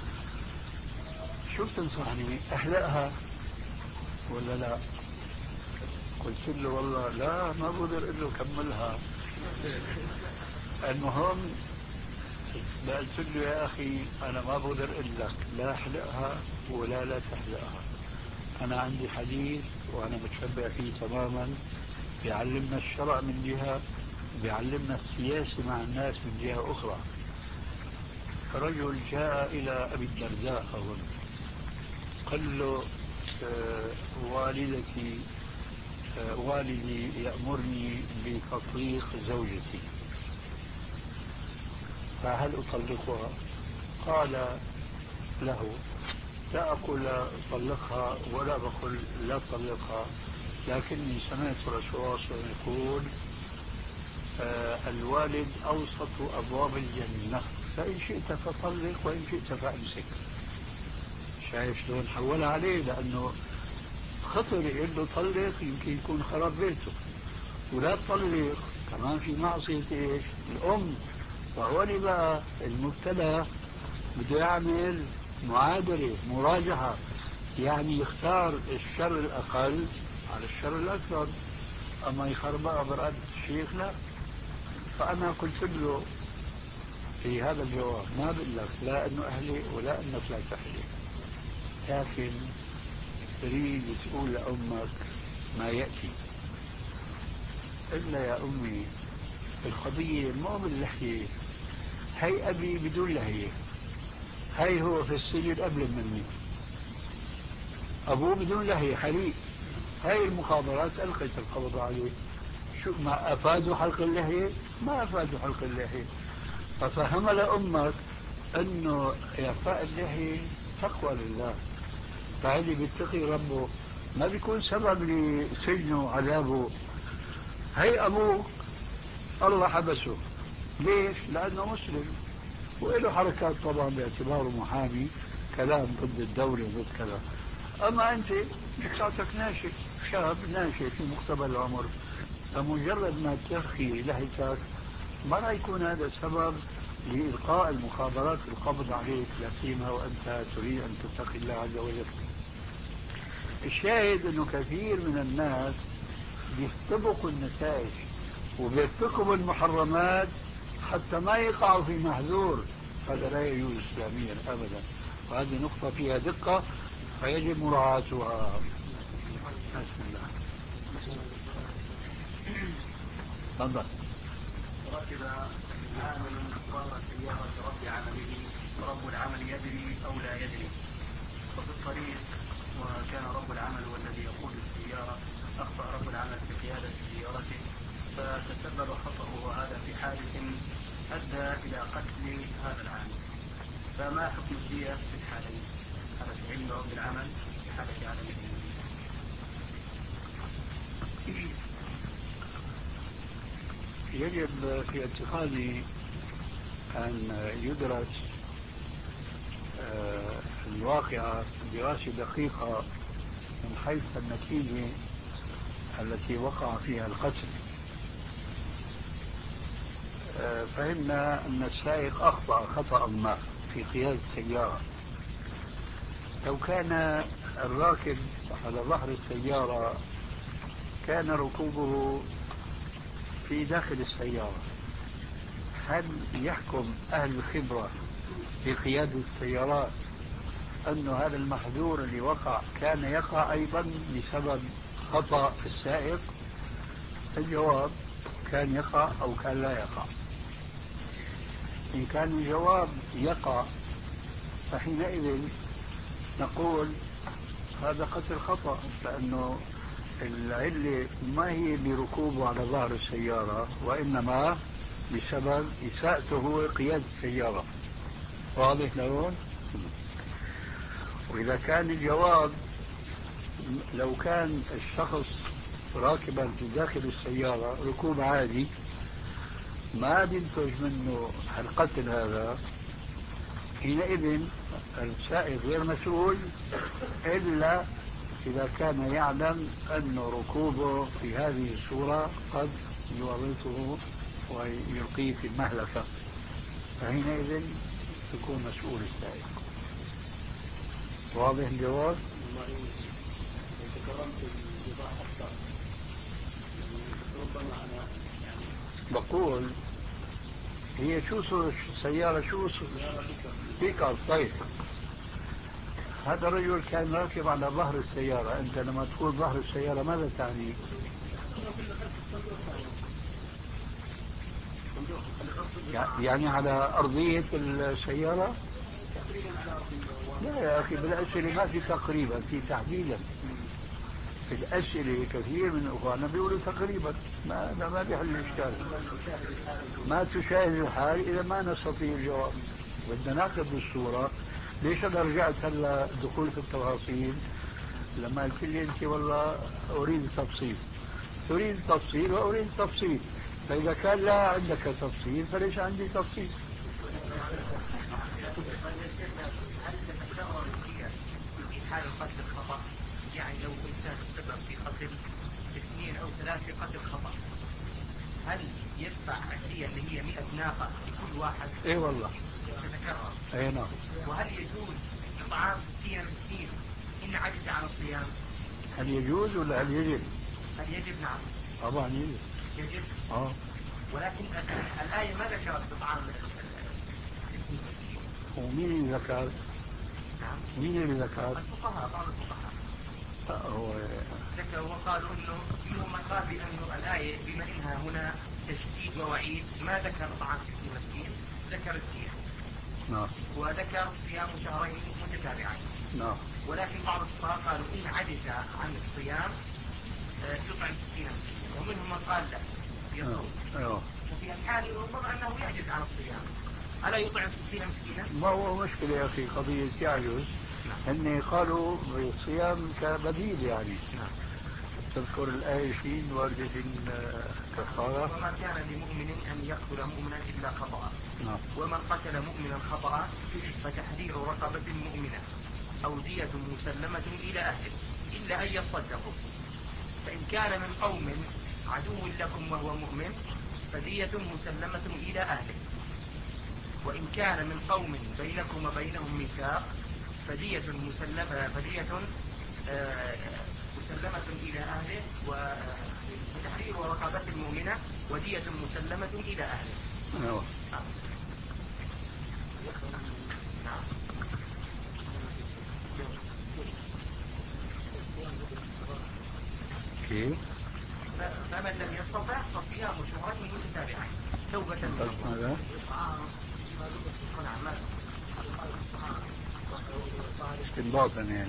شو بتنصحني أحلقها ولا لا؟ قلت له والله لا، ما بقدر أقول له كملها. المهم قلت له يا أخي أنا ما بقدر أقول لك لا احلقها ولا لا تحلقها. أنا عندي حديث وأنا متشبع فيه تماما، بيعلمنا الشرع من جهة، بيعلمنا السياسة مع الناس من جهة أخرى. رجل جاء إلى أبي الدرداء أظن، قال له آه والدتي آه والدي يأمرني بتطليق زوجتي، فهل أطلقها؟ قال له لا أقول طلقها ولا بقول لا طلقها، لكني سمعت الرسول صلى الله عليه وسلم يقول آه الوالد أوسط أبواب الجنة، فإن شئت فطلق وإن شئت فأمسك. شايف شلون حولها عليه؟ لأنه خطر يقول له طلق يمكن يكون خرب بيته، ولا تطلق كمان في معصية ايش؟ الأم. فهون بقى المبتلى بده يعمل معادلة مراجعة، يعني يختار الشر الأقل على الشر الأكبر، أما يخربها برأة الشيخ لا. فأنا قلت له في هذا الجواب ما بقول لك لا أنه أهلي ولا أنك لا تحلي، لكن تريد تقول لأمك ما يأتي. إلا يا أمي القضية مو باللحية، هي أبي بدون لحية، هي هو في السجن قبل مني، أبوه بدون لحية حليق، هاي المخابرات ألقت القبض عليه. شو ما أفادوا حلق اللحية؟ ما أفادوا حلق اللحية. ففهم لأمك أنه إعفاء اللحية تقوى لله، فهذه بيتقي ربه ما بيكون سبب لسجنه وعذابه. هي أبوه الله حبسه، ليش؟ لأنه مسلم وله حركات طبعا باعتباره محامي، كلام ضد الدولة وضد كذا. أما أنت بكساتك ناشئ، شاب ناشئ في مقتبل العمر، فمجرد ما ترخي لحيتك ما راح يكون هذا سبب لإلقاء المخابرات القبض عليك، لا سيما وأنت تريد أن تتقي الله عز وجل. الشاهد أنه كثير من الناس بيستبقوا النتائج وبيرتكبوا المحرمات حتى ما يقعوا في محذور، هذا لا يجوز إسلاميا أبدا، وهذه نقطة فيها دقة فيجب مراعاتها. بسم الله. تفضل. ركب عامل ضار سيارة رب عمله ورب العمل يدري أو لا يدري، وفي الطريق وكان رب العمل هو الذي يقود السيارة، أخطأ رب العمل في قيادة سيارته فتسبب خطأه هذا في حادث أدى إلى قتل هذا العامل، فما حكم الدية في الحالين؟ حالة علم رب العمل في حالة عدم علم. يجب في اعتقادي أن يدرس الواقعة دراسة دقيقة من حيث النتيجة التي وقع فيها القتل. فهمنا أن السائق أخطأ خطأ ما في قيادة السيارة. لو كان الراكب على ظهر السيارة كان ركوبه في داخل السيارة، هل يحكم أهل الخبرة في قيادة السيارات أن هذا المحذور اللي وقع كان يقع أيضا بسبب خطأ السائق؟ الجواب كان يقع أو كان لا يقع. إن كان الجواب يقع فحينئذ نقول هذا قتل خطأ، لأنه العلة ما هي بركوبه على ظهر السيارة، وإنما بسبب إساءته قيادة السيارة. واضح لون؟ وإذا كان الجواب لو كان الشخص راكبا في داخل السيارة ركوب عادي ما ينتج منه القتل هذا، حينئذ السائق غير مسؤول إلا إذا كان يعلم أن ركوبه في هذه الصورة قد يورطه ويلقيه في المهلكة، فحينئذ يكون مسؤول السائق. واضح الجواب؟ بقول هي شو صورة السيارة؟ شو بيك اب. طيب هذا الرجل كان راكب على ظهر السيارة. أنت لما تقول ظهر السيارة ماذا تعني؟ يعني على أرضية السيارة؟ لا يا أخي بالأسئلة ما في تقريبا، في تحديدا. في الأسئلة كثير من أخواننا بيقولوا تقريبا. ما هذا ما بيحل الإشكال. ما تشاهد الحال إذا ما نستطيع الجواب. بدنا ناخذ بالصورة. ليش أنا رجعت هلا الدخول في التفاصيل لما قلت لي أنت والله أريد التفصيل؟ تريد التفصيل وأريد التفصيل. فإذا كان لا عندك تفصيل فليس عندي تفصيل. في حال القتل الخطأ، يعني لو إنسان تسبب في قتل اثنين أو ثلاثة في قتل خطأ، هل يدفع الدية اللي هي مئة ناقة لكل واحد؟ إيه والله تتكرر. أي نعم. وهل يجوز إطعام ستين مسكين إن عجز عن الصيام؟ هل يجوز ولا هل يجب؟ هل يجب؟ نعم طبعا يجب. يجب. آه. ولكن الآية ما ذكرت إطعام ستين مسكين. ومين اللي ذكر؟ نعم. مين اللي ذكر؟ الفقهاء، بعض الفقهاء هو ذكروا وقالوا انه منهم من قال بانه الايه بما انها هنا تشديد ووعيد ما ذكر طعام ستين مسكين، ذكر الدية. نعم. وذكر صيام شهرين متتابعين. نعم. ولكن بعض الفقهاء قالوا ان عجز عن الصيام يطعم ستين مسكين، ومنهم من قال لا يصوم. أيوه. ففي الحال ربما انه يعجز عن الصيام، الا يطعم ستين مسكينا؟ ما هو مشكلة يا أخي قضية يعجز. هن قالوا بالصيام كبديل يعني. نعم. تذكر الآية شيء واردة كفارة. وما كان لمؤمن أن يقتل مؤمنا إلا خطأ. نعم. ومن قتل مؤمنا خطأ فتحرير رقبة مؤمنة أو دية مسلمة إلى أهله إلا أن يصدقوا. فإن كان من قوم عدو لكم وهو مؤمن فدية مسلمة إلى أهله. وإن كان من قوم بينكم وبينهم ميثاق فدية مسلمة فدية آه مسلمة إلى أهله وتحرير رقبة المؤمنة ودية مسلمة إلى أهله. أيوه. نعم. كيف؟ فمن لم يستطع فصيام شهرين متتابعين توبة بس ماذا؟ استنباطا يعني.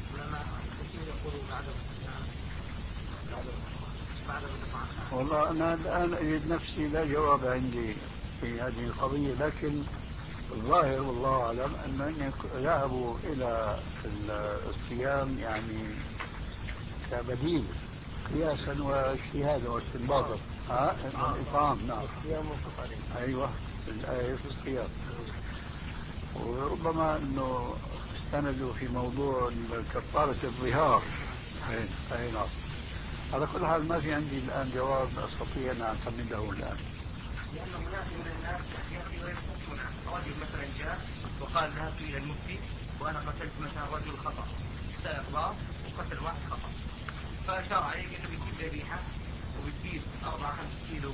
والله أنا الآن أجد نفسي لا جواب عندي في هذه القضية، لكن الظاهر والله أعلم أنهم ذهبوا إلى الصيام يعني كبديل قياسا واجتهادا واستنباطا. ها الإطعام. نعم. أيوة الآية في الصيام. وربما أنه استندوا في موضوع كفارة الظهار. أي نعم. على كل حال ما في عندي الآن جواب أستطيع أن أعتمده الآن. لأنه يأتي من الناس يأتي ويستطيعون. رجل مثلا جاء وقال ذهبت إلى المفتي وأنا قتلت مثلا رجل خطأ سائق باص وقتل واحد خطأ، فأشار عليه أنه بيجيب ذبيحة وبتجيب أربعة خمس كيلو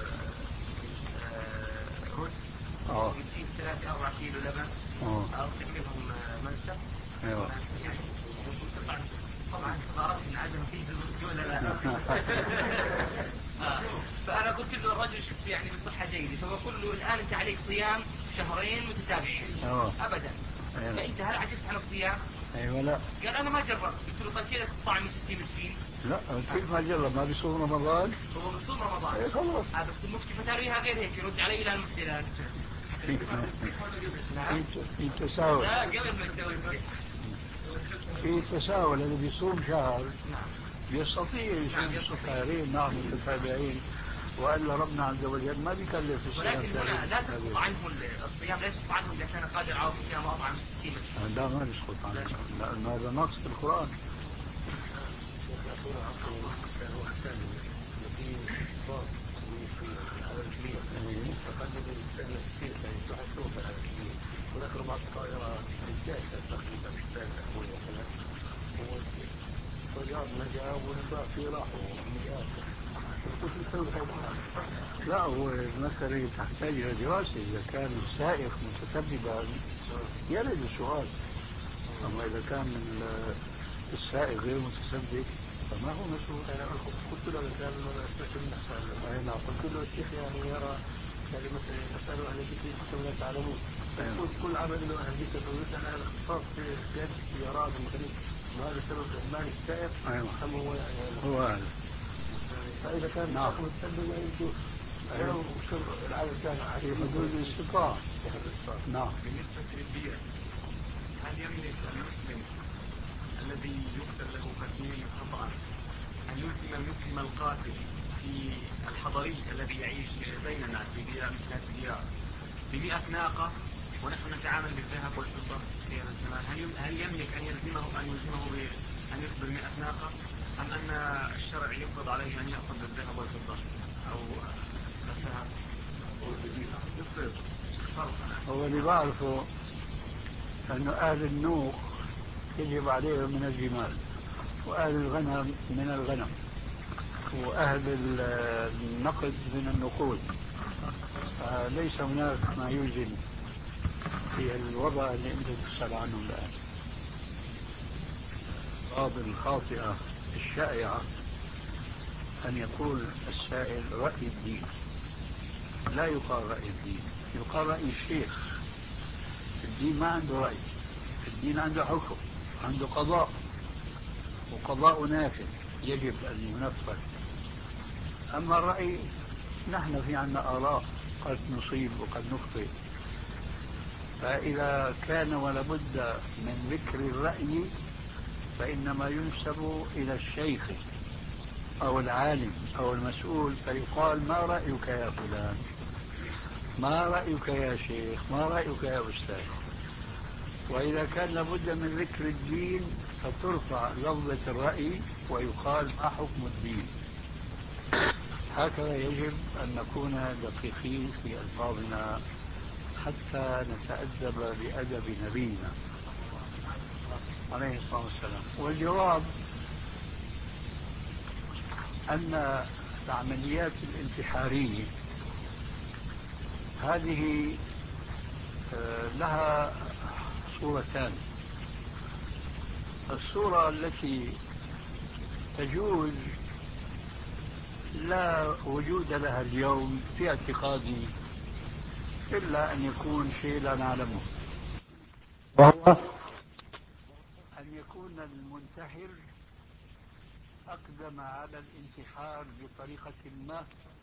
رز وبتجيب ثلاثة أربعة كيلو لبن أو تعملهم منسف. أيوة. طبعا ما أردت أن أعزم فيه بالمفتي ولا لا. فأنا قلت له الرجل شفت يعني بصحة جيدة، فبقول له الآن أنت عليك صيام شهرين متتابعين. أوه. أبدا. أيوة. فأنت هل عجزت عن الصيام؟ أيوة لا. قال أنا ما جربت. قلت له طيب كيف تطعم من ستين مسكين؟ لا كيف ما جرب؟ ما بيصوم رمضان؟ هو بيصوم رمضان. ايه خلاص. هذا بس المفتي فتاويها غير هيك، يرد علي الآن المفتي الآن. نعم. في تساؤل. لا قبل ما يسوي في تساؤل. اللي بيصوم شهر نعم يستطيع يصوم شهرين نعم متتابعين، والا ربنا عز وجل ما بيكلف الصيام. ولكن هنا لا تسقط عنه الصيام، لا يسقط عنه اذا كان قادر على الصيام واطعم ستين مسكين. لا ما يسقط عنه لانه هذا نص في القران. وذكروا بعض الطائرات الجائزة تقريبا ثلاثة أو مثلا والطيار نجا ونبقى في راحة لا هو المسألة تحتاج إلى دراسة. إذا كان السائق متسببا يرد السؤال، أما إذا كان السائق غير متسبب فما هو مسؤول. قلت له كان قلت له الشيخ يعني يرى يعني مثلا يسأل أهل الذكر كنتم لا تعلمون، يقول كل عمل له أهل الذكر ويسأل عن الاختصاص في قيادة السيارات والمخالف، وهذا سبب إهمال السائق أم هو يعني هو هذا. فإذا كان نعم متسبب يجوز ولو العمل كان في حدود الاستطاعة. نعم. بالنسبة للدية، هل يملك المسلم الذي يقتل له قتيل خطأ أن يلزم المسلم القاتل في الحضري الذي يعيش بيننا في ديار مثل هذه الديار بمئة ناقة ونحن نتعامل بالذهب والفضة في هذا الزمان؟ هل هل يملك أن يلزمه أن يلزمه بأن يقبل مئة ناقة، أم أن الشرع يفرض عليه أن يأخذ بالذهب والفضة أو الذهب؟ هو اللي بعرفه أنه أهل النوق يجب عليهم من الجمال، وأهل الغنم من الغنم، وأهل النقد من النقود. ليس هناك ما يوجد في الوضع اللي أنت تسأل عنه الآن. بعض الخاطئة الشائعة أن يقول السائل رأي الدين. لا يقال رأي الدين، يقال رأي الشيخ. الدين ما عنده رأي، الدين عنده حكم، عنده قضاء، وقضاء نافذ يجب أن ينفذ. أما الرأي نحن في عنا آراء قد نصيب وقد نخطئ، فإذا كان ولابد من ذكر الرأي فإنما ينسب إلى الشيخ أو العالم أو المسؤول، فيقال ما رأيك يا فلان، ما رأيك يا شيخ، ما رأيك يا أستاذ. وإذا كان لابد من ذكر الدين فترفع لفظة الرأي ويقال ما حكم الدين. هكذا يجب أن نكون دقيقين في ألفاظنا حتى نتأدب بأدب نبينا عليه الصلاة والسلام. والجواب أن العمليات الانتحارية هذه لها صورتان. الصورة التي تجوز لا وجود لها اليوم في اعتقادي إلا أن يكون شيء لا نعلمه، وهو أن يكون المنتحر أقدم على الانتحار بطريقة ما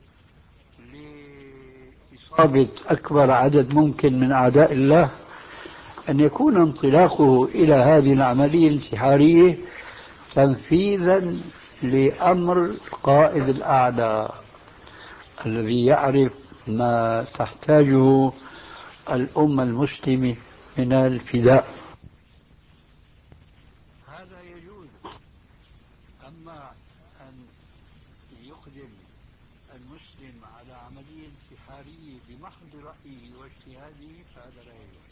لإصابة أكبر عدد ممكن من أعداء الله، أن يكون انطلاقه إلى هذه العملية الانتحارية تنفيذا لأمر قائد الأعلى الذي يعرف ما تحتاجه الأمة المسلمة من الفداء. هذا يجوز. أما أن يقدم المسلم على عملية انتحارية بمحض رأيه واجتهاده فهذا لا يجوز.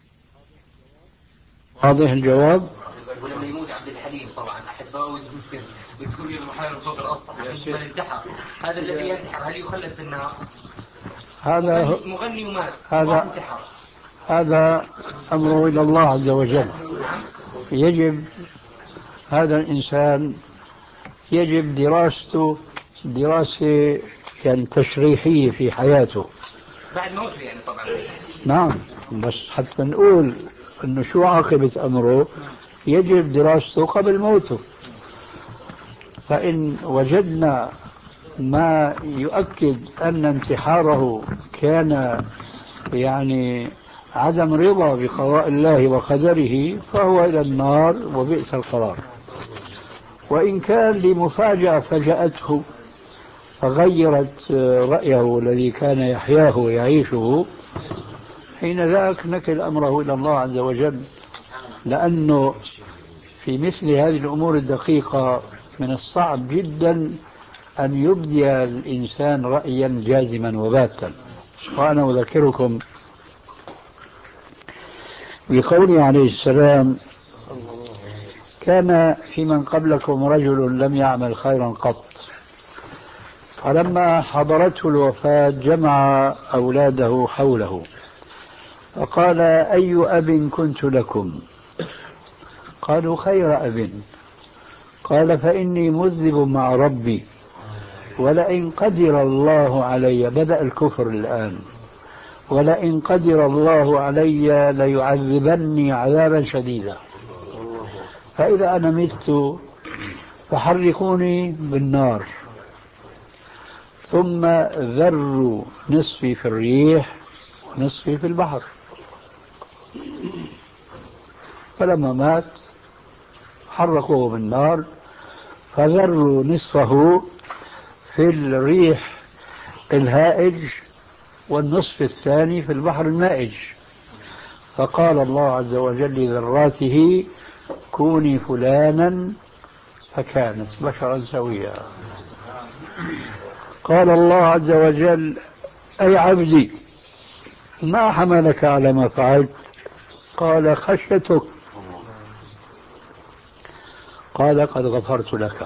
واضح الجواب؟ ولما يموت عبد الحليم طبعا أحباء وتقول لي المحارب فوق الأسطح عندما ينتحر، هذا الذي ينتحر هل يخلد في النار؟ هذا مغني, مغني ومات هذا انتحر، هذا أمره إلى الله عز وجل. يجب هذا الإنسان يجب دراسته دراسة يعني تشريحية في حياته بعد موته يعني طبعا. نعم، بس حتى نقول أنه شو عاقبة أمره يجب دراسته قبل موته. فإن وجدنا ما يؤكد أن انتحاره كان يعني عدم رضا بقضاء الله وقدره فهو إلى النار وبئس القرار. وإن كان لمفاجأة فجأته فغيرت رأيه الذي كان يحياه ويعيشه، حين ذاك نكل أمره إلى الله عز وجل، لأنه في مثل هذه الأمور الدقيقة من الصعب جدا أن يبدي الإنسان رأيا جازما وباتا. وأنا أذكركم بقوله عليه السلام كان في من قبلكم رجل لم يعمل خيرا قط، فلما حضرته الوفاة جمع أولاده حوله فقال: أي أب كنت لكم؟ قالوا: خير أب. قال: فإني مذنب مع ربي، ولئن قدر الله علي، بدأ الكفر الآن، ولئن قدر الله علي ليعذبني عذابا شديدا، فإذا أنا مت فحرقوني بالنار ثم ذروا نصفي في الريح ونصفي في البحر. فلما مات حرقوه بالنار فذروا نصفه في الريح الهائج والنصف الثاني في البحر المائج. فقال الله عز وجل لذراته: كوني فلانا، فكانت بشرا سويا. قال الله عز وجل: أي عبدي ما حملك على ما فعلت؟ قال: خشيتك. قال: قد غفرت لك.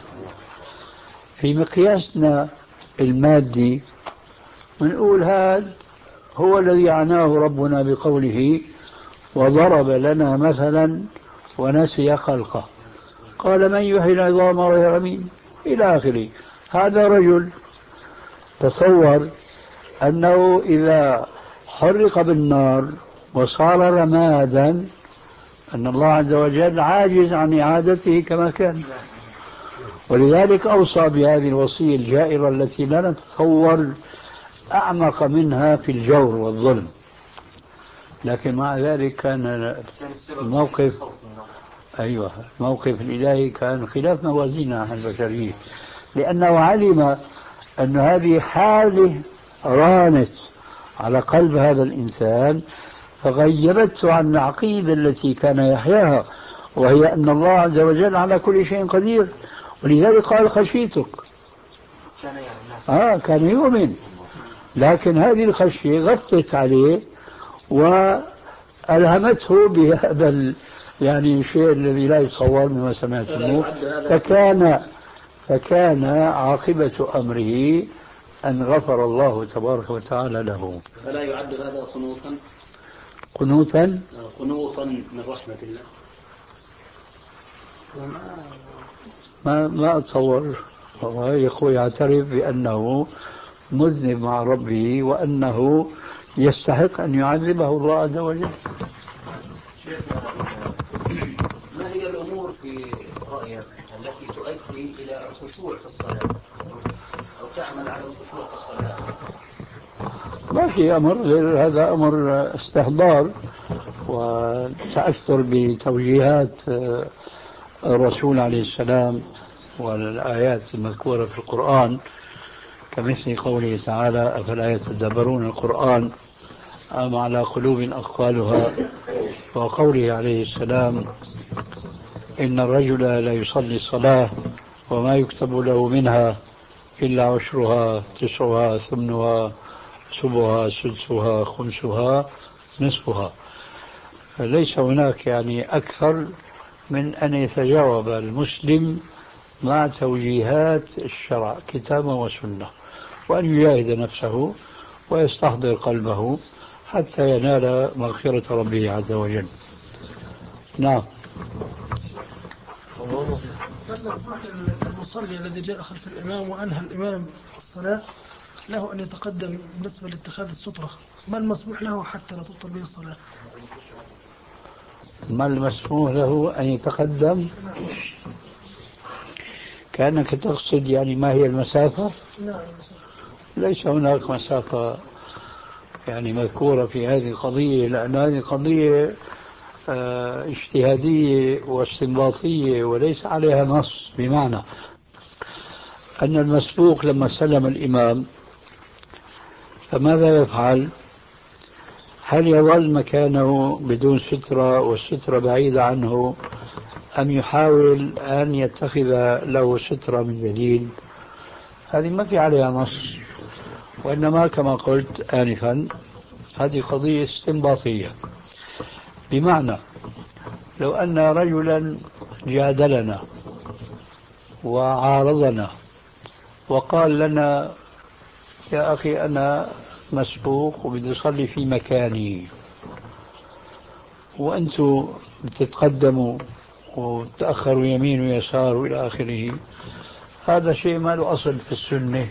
في مقياسنا المادي بنقول هذا هو الذي عناه ربنا بقوله: وضرب لنا مثلا ونسي خلقه، قال: من يحيي العظام وهي رميم، إلى آخره. هذا رجل تصور أنه إذا حرق بالنار وصار رمادا أن الله عز وجل عاجز عن إعادته كما كان، ولذلك أوصى بهذه الوصية الجائرة التي لا نتصور أعمق منها في الجور والظلم. لكن مع ذلك كان الموقف أيوة الموقف الإلهي كان خلاف موازينه عن البشرية، لأنه علم أن هذه حالة رانت على قلب هذا الإنسان فغيبته عن العقيدة التي كان يحياها، وهي أن الله عز وجل على كل شيء قدير. ولذلك قال: خشيتك. آه كان يؤمن، لكن هذه الخشية غطت عليه وألهمته بهذا يعني الشيء الذي لا يتصور مما سمعته. فكان فكان عاقبة أمره أن غفر الله تبارك وتعالى له. فلا يعد هذا قنوطا قنوطا قنوطا من رحمة الله؟ ما ما أتصور. هو يقول يعترف بأنه مذنب مع ربه وأنه يستحق أن يعذبه الله عز وجل. ما هي الأمور في رأيك التي تؤدي إلى الخشوع في الصلاة أو تعمل على الخشوع في الصلاة؟ ما في أمر غير هذا، أمر استحضار وتأثر بتوجيهات الرسول عليه السلام والآيات المذكورة في القرآن، كمثل قوله تعالى: أفلا يتدبرون القرآن أم على قلوب أقفالها، وقوله عليه السلام: إن الرجل لا يصلي الصلاة وما يكتب له منها إلا عشرها تسعها ثمنها سبها سدسها خمسها نصفها. فليس هناك يعني أكثر من أن يتجاوب المسلم مع توجيهات الشرع كتابا وسنة، وأن يجاهد نفسه ويستحضر قلبه حتى ينال مغفرة ربه عز وجل. نعم. المصلي الذي جاء خلف الإمام وأنهى الإمام الصلاة له أن يتقدم بالنسبة لاتخاذ السترة، ما المسموح له حتى لا تبطل به الصلاة؟ ما المسموح له أن يتقدم؟ كأنك تقصد يعني ما هي المسافة؟ نعم. ليس هناك مسافة يعني مذكورة في هذه القضية، لأن هذه القضية اه اجتهادية واستنباطية وليس عليها نص، بمعنى أن المسبوق لما سلم الإمام فماذا يفعل؟ هل يظل مكانه بدون سترة والسترة بعيدة عنه، أم يحاول أن يتخذ له سترة من جديد؟ هذه ما في عليها نص، وإنما كما قلت آنفا هذه قضية استنباطية. بمعنى لو أن رجلا جادلنا وعارضنا وقال لنا يا أخي أنا مسبوق وبدي أصلي في مكاني وأنتم بتتقدموا وتأخروا يمين ويسار وإلى آخره، هذا شيء ما له أصل في السنة.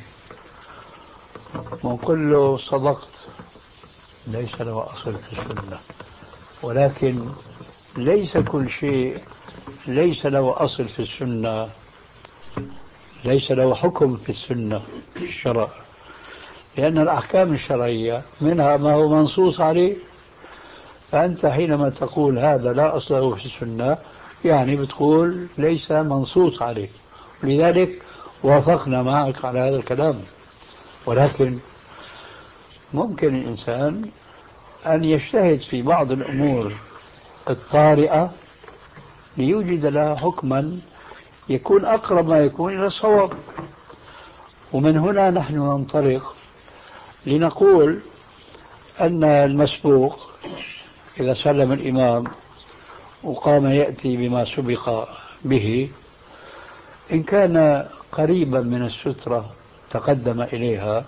ونقول له صدقت، ليس له أصل في السنة، ولكن ليس كل شيء ليس له أصل في السنة ليس له حكم في السنة في الشرع، لأن الأحكام الشرعية منها ما هو منصوص عليه. فأنت حينما تقول هذا لا أصل له في السنة يعني بتقول ليس منصوص عليه، لذلك وافقنا معك على هذا الكلام. ولكن ممكن الإنسان أن يجتهد في بعض الأمور الطارئة ليوجد لها حكما يكون أقرب ما يكون إلى الصواب. ومن هنا نحن ننطلق لنقول أن المسبوق إذا سلم الإمام وقام يأتي بما سبق به، إن كان قريبا من السترة تقدم إليها،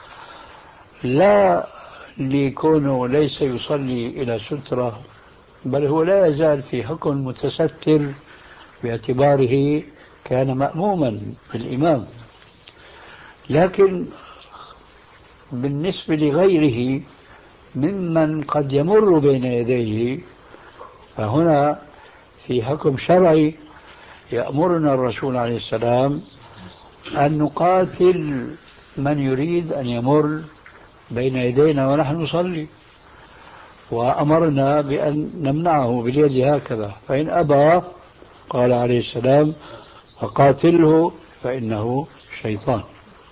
لا لكونه ليس يصلي إلى سترة، بل هو لا يزال في حكم متستر باعتباره كان مأموما بالإمام. لكن بالنسبة لغيره ممن قد يمر بين يديه، فهنا في حكم شرعي يأمرنا الرسول عليه السلام أن نقاتل من يريد أن يمر بين يدينا ونحن نصلي، وأمرنا بأن نمنعه باليد هكذا، فإن أبى قال عليه السلام فقاتله فإنه شيطان.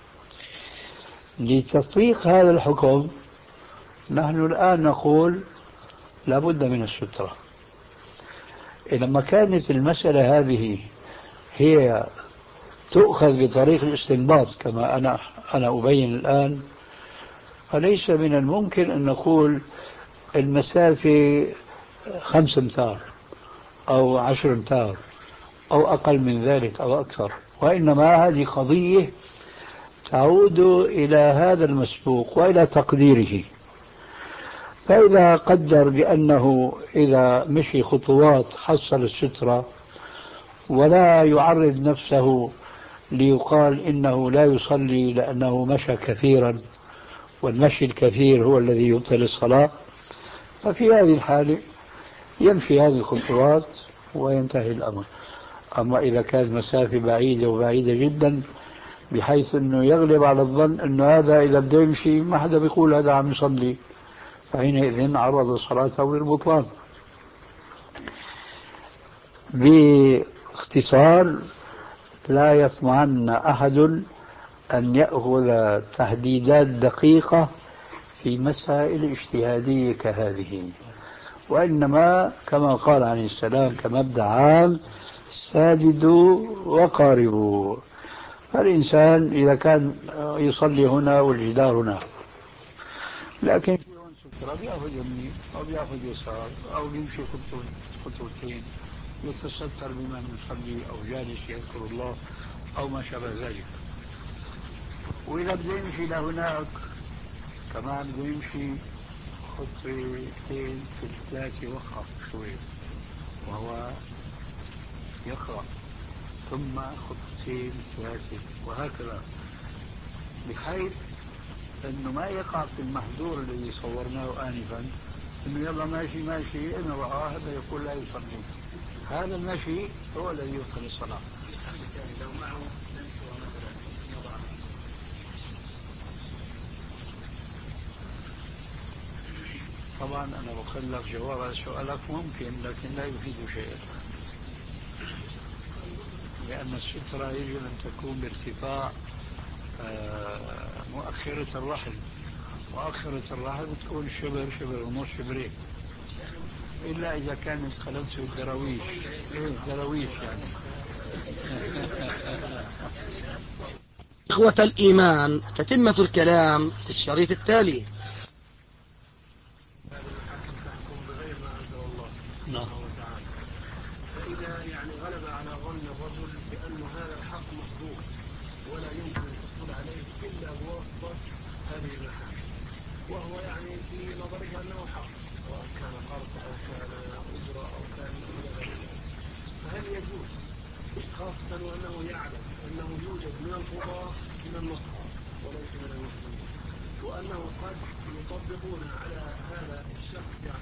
لتطبيق هذا الحكم نحن الآن نقول لابد من السترة. لما كانت المسألة هذه هي تؤخذ بطريق الاستنباط كما أنا أنا أبين الآن، فليس من الممكن أن نقول المسافة خمس أمتار أو عشر أمتار أو أقل من ذلك أو أكثر، وإنما هذه قضية تعود إلى هذا المسبوق وإلى تقديره. فإذا قدر بأنه إذا مشي خطوات حصل السترة ولا يعرض نفسه ليقال إنه لا يصلي لأنه مشى كثيرا، والمشي الكثير هو الذي يبطل الصلاة، ففي هذه الحالة يمشي هذه الخطوات وينتهي الأمر. أما إذا كانت مسافة بعيدة وبعيدة جدا بحيث أنه يغلب على الظن أنه هذا إذا بده يمشي ما حدا بيقول هذا عم يصلي، فحينئذ عرض صلاته للبطلان. باختصار، لا يطمعن أحد أن يأخذ تحديدات دقيقة في مسائل اجتهادية كهذه، وإنما كما قال عليه السلام كمبدأ عام ساددوا وقاربوا. فالإنسان إذا كان يصلي هنا والجدار هنا، لكن في هون سترة بيأخذ يمين أو بيأخذ يسار أو بيمشي خطوتين يتستر بمن يصلي أو جالس يذكر الله أو ما شابه ذلك. وإذا بده يمشي لهناك كمان بده يمشي خطوتين في الثلاثة وقف شوي وهو يقرأ، ثم خطوتين ثلاثة وهكذا، بحيث أنه ما يقع في المحظور الذي صورناه آنفا أنه يلا ماشي ماشي إن رأى هذا يقول لا يصلي. هذا المشي هو الذي يبطل الصلاة. لو معه سنسور مثلا يضع طبعا أنا بقول لك جواب على سؤالك ممكن، لكن لا يفيد شيئا، لأن السترة يجب أن تكون بارتفاع مؤخرة الرحل، مؤخرة الرحل تكون شبر شبر ونص شبرين، إلا إذا كانت خلته الدراويش. إيه الدراويش يعني. إخوة الإيمان، تتمة الكلام في الشريط التالي. هذا الحاكم تحكم بغير ما أنزل الله نعم. سبحانه وتعالى، فإذا يعني غلب مضاف من النصارى وليس من المسلمين، وأنه قد يطبقون على هذا الشخص